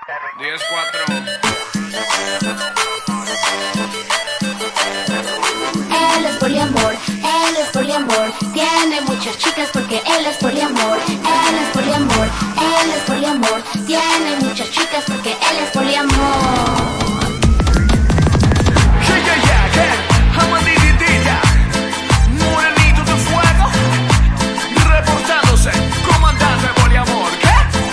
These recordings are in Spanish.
10-4. Él es poliamor, tiene muchas chicas porque él es poliamor. Él es poliamor, tiene muchas chicas porque él es poliamor. Morenito de fuego, reportándose, comandante poliamor, ¿qué?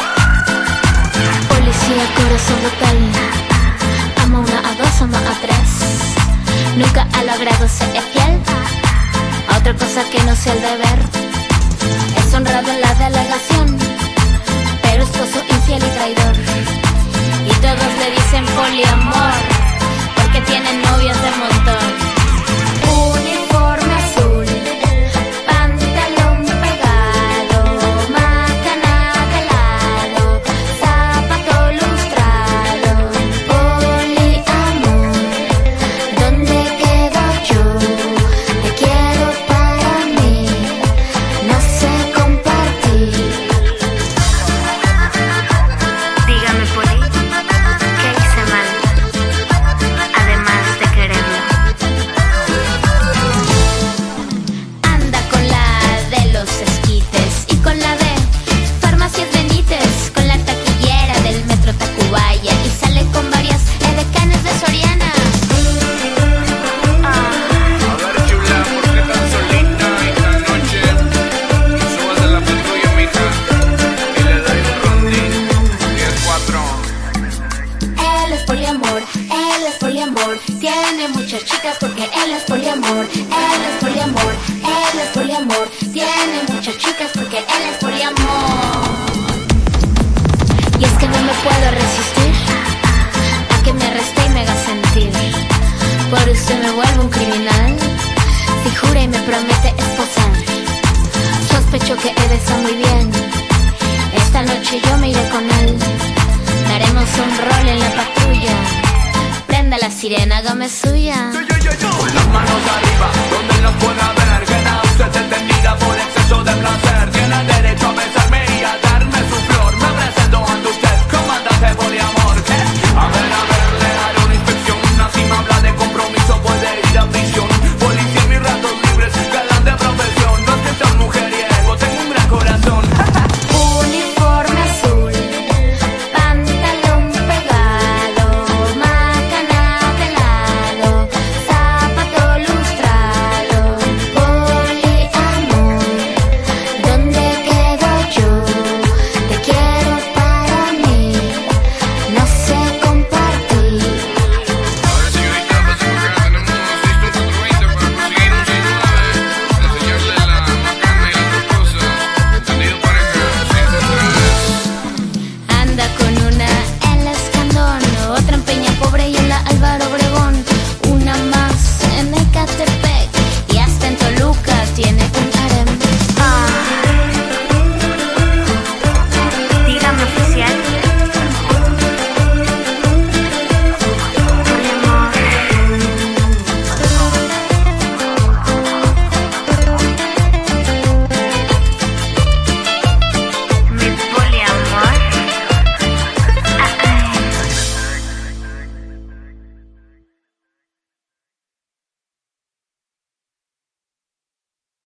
Policía, corazón brutal, ama una, a dos, ama a tres. Nunca ha logrado ser fiel a otra cosa que no sea el deber. Es honrado en la delegación, pero esposo infiel y traidor. Y todos le dicen poliamor, porque tienen novias de montón. Uniforme azul, pantalón pegado, macana de lado, zapato lustrado. Poliamor, ¿dónde quedo yo? Te quiero para mí, no sé compartir. Dígame, Poli, ¿qué hice mal? Además de quererlo. Anda con la de los esquites y con la de Farmacias Benítez, con la taquillera del metro Tacubaya y sale con varias edecanes de Soriana. A ver, chula, ¿por qué tan solita esta noche? Súbase la patrulla, mija, y le doy un rondín. 10-4. Él es poliamor, tiene muchas chicas porque él es poliamor. Él es poliamor, tiene muchas chicas porque él es poliamor. Y es que no me puedo resistir a que me arreste y me haga sentir. Por usted me vuelvo un criminal, si jura y me promete esposar. Sospecho que él está muy bien, esta noche yo me iré con él. Daremos un rol en la patrulla, prenda la sirena, hágame suya. Con las manos arriba, donde nos pueda ver, que usted detenida por exceso de placer. Tiene derecho a besarme y a darme